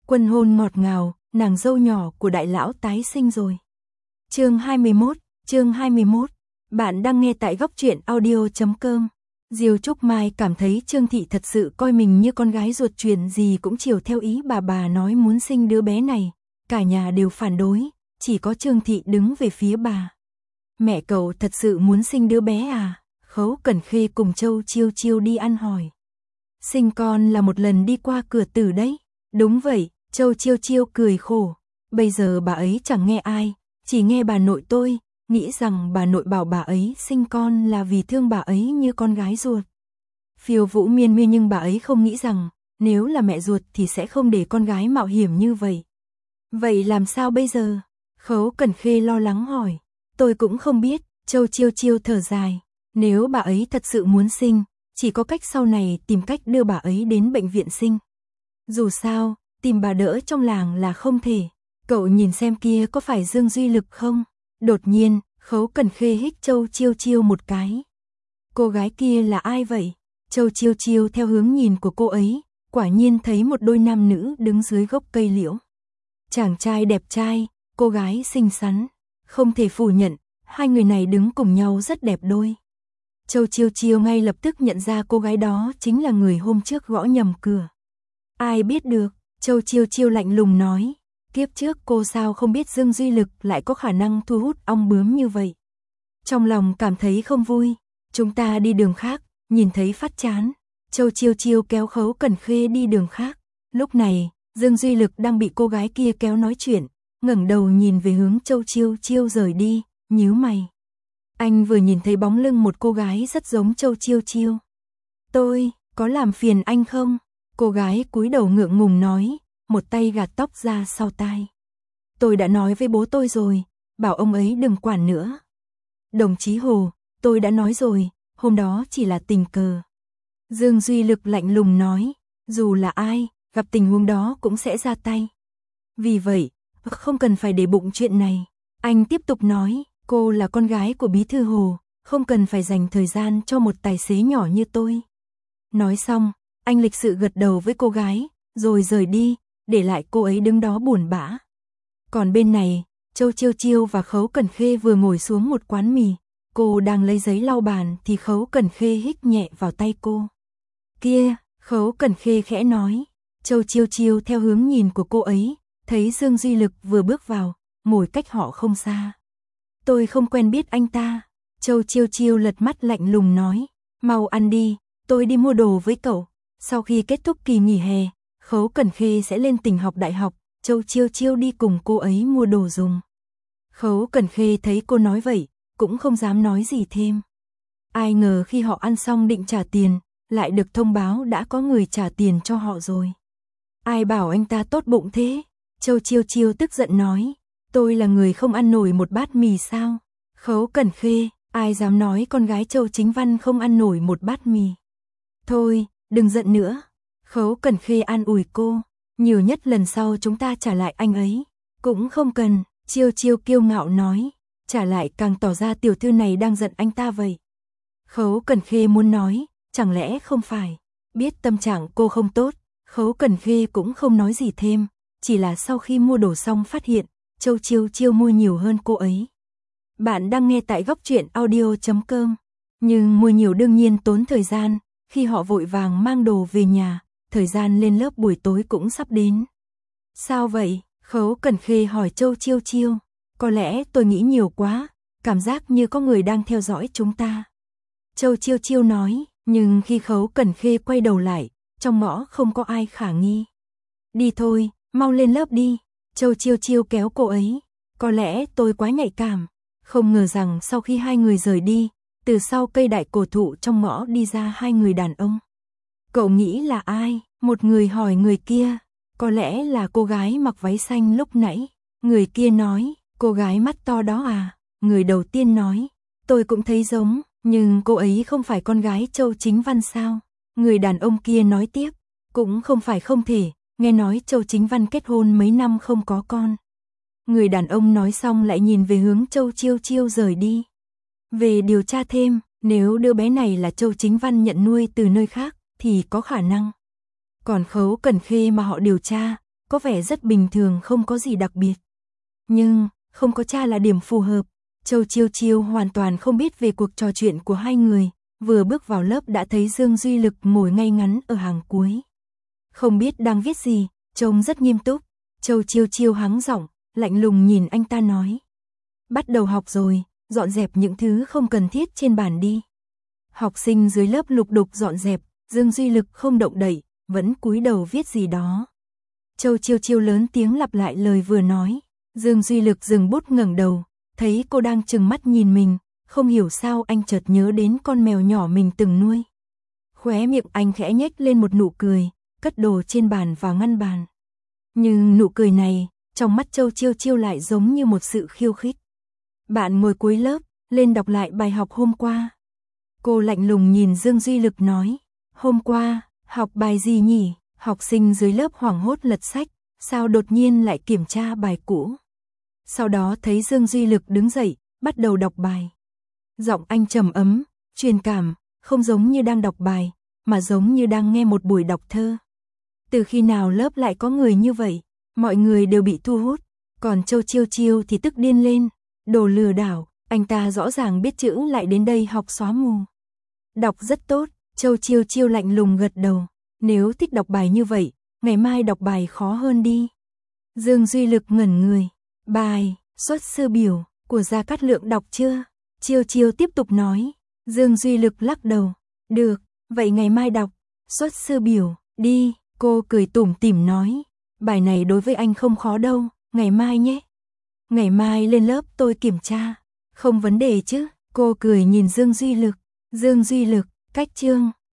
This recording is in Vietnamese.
Quân hôn ngọt ngào, nàng dâu nhỏ của đại lão tái sinh rồi. Chương 21. Bạn đang nghe tại góc truyện audio.com. Diêu Trúc Mai cảm thấy Trương Thị thật sự coi mình như con gái ruột, chuyện gì cũng chiều theo ý bà nói muốn sinh đứa bé này. Cả nhà đều phản đối, chỉ có Trương Thị đứng về phía bà. Mẹ cậu thật sự muốn sinh đứa bé à? Khấu Cẩn Khê cùng Châu Chiêu Chiêu đi ăn hỏi. Sinh con là một lần đi qua cửa tử đấy. Đúng vậy, Châu Chiêu Chiêu cười khổ. Bây giờ bà ấy chẳng nghe ai, chỉ nghe bà nội tôi, nghĩ rằng bà nội bảo bà ấy sinh con là vì thương bà ấy như con gái ruột. Phiêu Vũ miên miên, nhưng bà ấy không nghĩ rằng, nếu là mẹ ruột thì sẽ không để con gái mạo hiểm như vậy. Vậy làm sao bây giờ? Khấu Cẩn Khê lo lắng hỏi. Tôi cũng không biết, Châu Chiêu Chiêu thở dài. Nếu bà ấy thật sự muốn sinh, chỉ có cách sau này tìm cách đưa bà ấy đến bệnh viện sinh. Dù sao, tìm bà đỡ trong làng là không thể. Cậu nhìn xem kia có phải Dương Duy Lực không? Đột nhiên, Khấu Cẩn Khê hích Châu Chiêu Chiêu một cái. Cô gái kia là ai vậy? Châu Chiêu Chiêu theo hướng nhìn của cô ấy, quả nhiên thấy một đôi nam nữ đứng dưới gốc cây liễu. Chàng trai đẹp trai, cô gái xinh xắn. Không thể phủ nhận, hai người này đứng cùng nhau rất đẹp đôi. Châu Chiêu Chiêu ngay lập tức nhận ra cô gái đó chính là người hôm trước gõ nhầm cửa. Ai biết được, Châu Chiêu Chiêu lạnh lùng nói. Kiếp trước cô sao không biết Dương Duy Lực lại có khả năng thu hút ong bướm như vậy. Trong lòng cảm thấy không vui, chúng ta đi đường khác, nhìn thấy phát chán. Châu Chiêu Chiêu kéo Khấu Cẩn Khê đi đường khác. Lúc này, Dương Duy Lực đang bị cô gái kia kéo nói chuyện, ngẩng đầu nhìn về hướng Châu Chiêu Chiêu rời đi, nhíu mày. Anh vừa nhìn thấy bóng lưng một cô gái rất giống Châu Chiêu Chiêu. Tôi, có làm phiền anh không? Cô gái cúi đầu ngượng ngùng nói, một tay gạt tóc ra sau tai. Tôi đã nói với bố tôi rồi, bảo ông ấy đừng quản nữa. Đồng chí Hồ, tôi đã nói rồi, hôm đó chỉ là tình cờ. Dương Duy Lực lạnh lùng nói, dù là ai, gặp tình huống đó cũng sẽ ra tay. Vì vậy, không cần phải để bụng chuyện này. Anh tiếp tục nói, cô là con gái của Bí thư Hồ, không cần phải dành thời gian cho một tài xế nhỏ như tôi. Nói xong, anh lịch sự gật đầu với cô gái, rồi rời đi, để lại cô ấy đứng đó buồn bã. Còn bên này, Châu Chiêu Chiêu và Khấu Cẩn Khê vừa ngồi xuống một quán mì. Cô đang lấy giấy lau bàn thì Khấu Cẩn Khê hít nhẹ vào tay cô. Kia, Khấu Cẩn Khê khẽ nói. Châu Chiêu Chiêu theo hướng nhìn của cô ấy, thấy Dương Duy Lực vừa bước vào, ngồi cách họ không xa. Tôi không quen biết anh ta. Châu Chiêu Chiêu lật mắt lạnh lùng nói. Mau ăn đi, tôi đi mua đồ với cậu. Sau khi kết thúc kỳ nghỉ hè, Khấu Cẩn Khê sẽ lên tỉnh học đại học, Châu Chiêu Chiêu đi cùng cô ấy mua đồ dùng. Khấu Cẩn Khê thấy cô nói vậy, cũng không dám nói gì thêm. Ai ngờ khi họ ăn xong định trả tiền, lại được thông báo đã có người trả tiền cho họ rồi. Ai bảo anh ta tốt bụng thế? Châu Chiêu Chiêu tức giận nói. Tôi là người không ăn nổi một bát mì sao? Khấu Cẩn Khê, ai dám nói con gái Châu Chính Văn không ăn nổi một bát mì? Thôi, đừng giận nữa. Khấu Cẩn Khê an ủi cô. Nhiều nhất lần sau chúng ta trả lại anh ấy. Cũng không cần, Chiêu Chiêu kiêu ngạo nói. Trả lại càng tỏ ra tiểu thư này đang giận anh ta vậy. Khấu Cẩn Khê muốn nói, chẳng lẽ không phải. Biết tâm trạng cô không tốt, Khấu Cẩn Khê cũng không nói gì thêm. Chỉ là sau khi mua đồ xong phát hiện, Châu Chiêu Chiêu mua nhiều hơn cô ấy. Bạn đang nghe tại góc truyện audio.com. Nhưng mua nhiều đương nhiên tốn thời gian. Khi họ vội vàng mang đồ về nhà, thời gian lên lớp buổi tối cũng sắp đến. Sao vậy? Khấu Cẩn Khê hỏi Châu Chiêu Chiêu. Có lẽ tôi nghĩ nhiều quá, cảm giác như có người đang theo dõi chúng ta. Châu Chiêu Chiêu nói, nhưng khi Khấu Cẩn Khê quay đầu lại, trong ngõ không có ai khả nghi. Đi thôi, mau lên lớp đi. Châu Chiêu Chiêu kéo cô ấy. Có lẽ tôi quá nhạy cảm. Không ngờ rằng sau khi hai người rời đi, từ sau cây đại cổ thụ trong ngõ đi ra hai người đàn ông. Cậu nghĩ là ai? Một người hỏi người kia. Có lẽ là cô gái mặc váy xanh lúc nãy. Người kia nói, cô gái mắt to đó à? Người đầu tiên nói, tôi cũng thấy giống, nhưng cô ấy không phải con gái Châu Chính Văn sao? Người đàn ông kia nói tiếp, cũng không phải không thể, nghe nói Châu Chính Văn kết hôn mấy năm không có con. Người đàn ông nói xong lại nhìn về hướng Châu Chiêu Chiêu rời đi. Về điều tra thêm, nếu đứa bé này là Châu Chính Văn nhận nuôi từ nơi khác, thì có khả năng. Còn Khấu Cẩn Khê mà họ điều tra, có vẻ rất bình thường không có gì đặc biệt. Nhưng, không có cha là điểm phù hợp. Châu Chiêu Chiêu hoàn toàn không biết về cuộc trò chuyện của hai người, vừa bước vào lớp đã thấy Dương Duy Lực ngồi ngay ngắn ở hàng cuối. Không biết đang viết gì, trông rất nghiêm túc. Châu Chiêu Chiêu hắng giọng, lạnh lùng nhìn anh ta nói. Bắt đầu học rồi, dọn dẹp những thứ không cần thiết trên bàn đi. Học sinh dưới lớp lục đục dọn dẹp, Dương Duy Lực không động đậy, vẫn cúi đầu viết gì đó. Châu Chiêu Chiêu lớn tiếng lặp lại lời vừa nói. Dương Duy Lực dừng bút ngẩng đầu, thấy cô đang trừng mắt nhìn mình, không hiểu sao anh chợt nhớ đến con mèo nhỏ mình từng nuôi. Khóe miệng anh khẽ nhếch lên một nụ cười, cất đồ trên bàn vào ngăn bàn. Nhưng nụ cười này, trong mắt Châu Chiêu Chiêu lại giống như một sự khiêu khích. Bạn ngồi cuối lớp, lên đọc lại bài học hôm qua. Cô lạnh lùng nhìn Dương Duy Lực nói, hôm qua, học bài gì nhỉ? Học sinh dưới lớp hoảng hốt lật sách, sao đột nhiên lại kiểm tra bài cũ. Sau đó thấy Dương Duy Lực đứng dậy, bắt đầu đọc bài. Giọng anh trầm ấm, truyền cảm, không giống như đang đọc bài, mà giống như đang nghe một buổi đọc thơ. Từ khi nào lớp lại có người như vậy, mọi người đều bị thu hút, còn Châu Chiêu Chiêu thì tức điên lên, đồ lừa đảo, anh ta rõ ràng biết chữ lại đến đây học xóa mù. Đọc rất tốt, Châu Chiêu Chiêu lạnh lùng gật đầu, nếu thích đọc bài như vậy, ngày mai đọc bài khó hơn đi. Dương Duy Lực ngẩn người, bài, xuất sư biểu, của Gia Cát Lượng đọc chưa? Chiêu Chiêu tiếp tục nói, Dương Duy Lực lắc đầu, được, vậy ngày mai đọc, xuất sư biểu, đi, cô cười tủm tỉm nói, bài này đối với anh không khó đâu, ngày mai nhé. Ngày mai lên lớp tôi kiểm tra, không vấn đề chứ, cô cười nhìn Dương Duy Lực, cách chương.